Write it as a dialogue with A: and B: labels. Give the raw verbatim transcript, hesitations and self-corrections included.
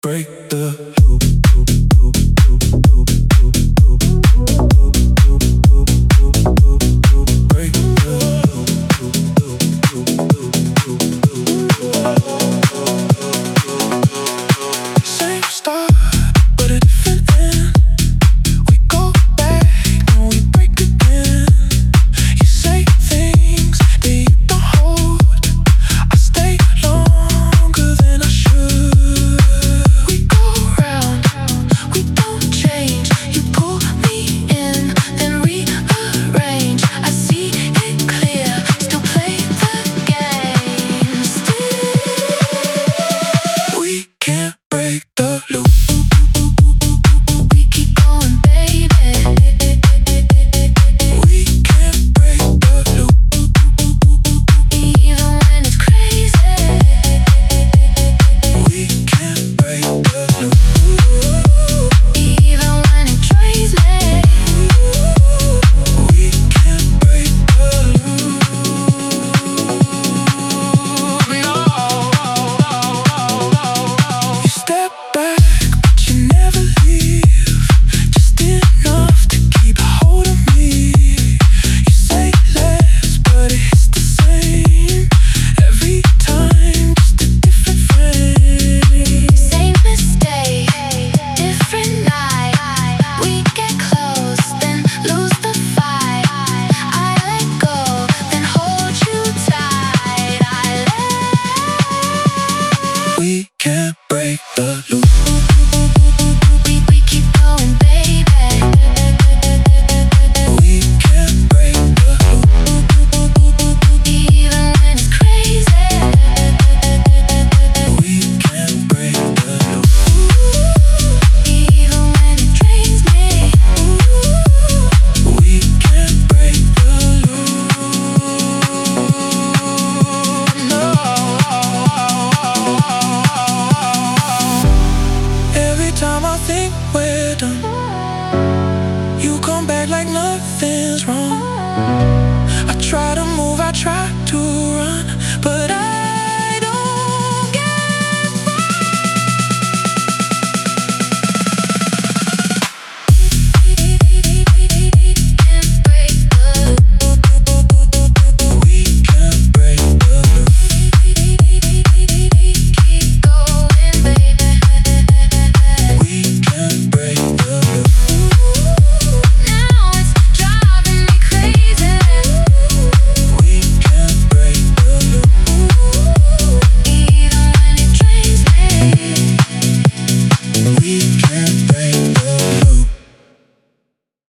A: break the loop. Break the loop. Same start, but a different end. We go back and we break again. You say things that you don't hold. I stay longer than I should. We go round, we don't change. You pull me in, then rearrange. I see it clear, still play the game. Still, we can't break the loop. We keep going, baby. We can't break the loop. Even when it's crazy, we can't break the loop. Even when it drains me, we can't break the loop. You step back, but you never leave. Just enough to keep a hold of me. You say less, but it hits the same every time, just a different frame. Same mistake, different night. We get close, then lose the fight. I let go, then hold you tight. I let. We can't break the loop.